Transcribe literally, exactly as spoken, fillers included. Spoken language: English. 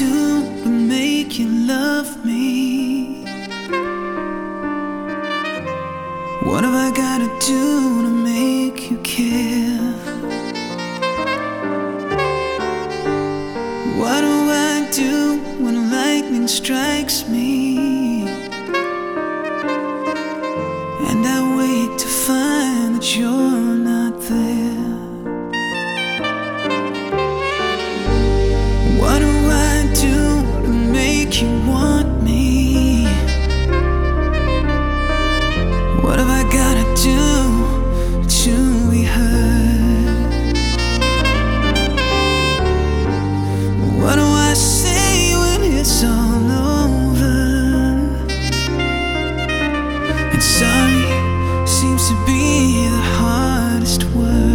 do to make you love me? What have I gotta do to make you care? What do I do when lightning strikes me and I wake to find that you're not there? What do I do to make you want me? What have I gotta do to be heard? What do I say when it's all over? And sorry seems to be the hardest word.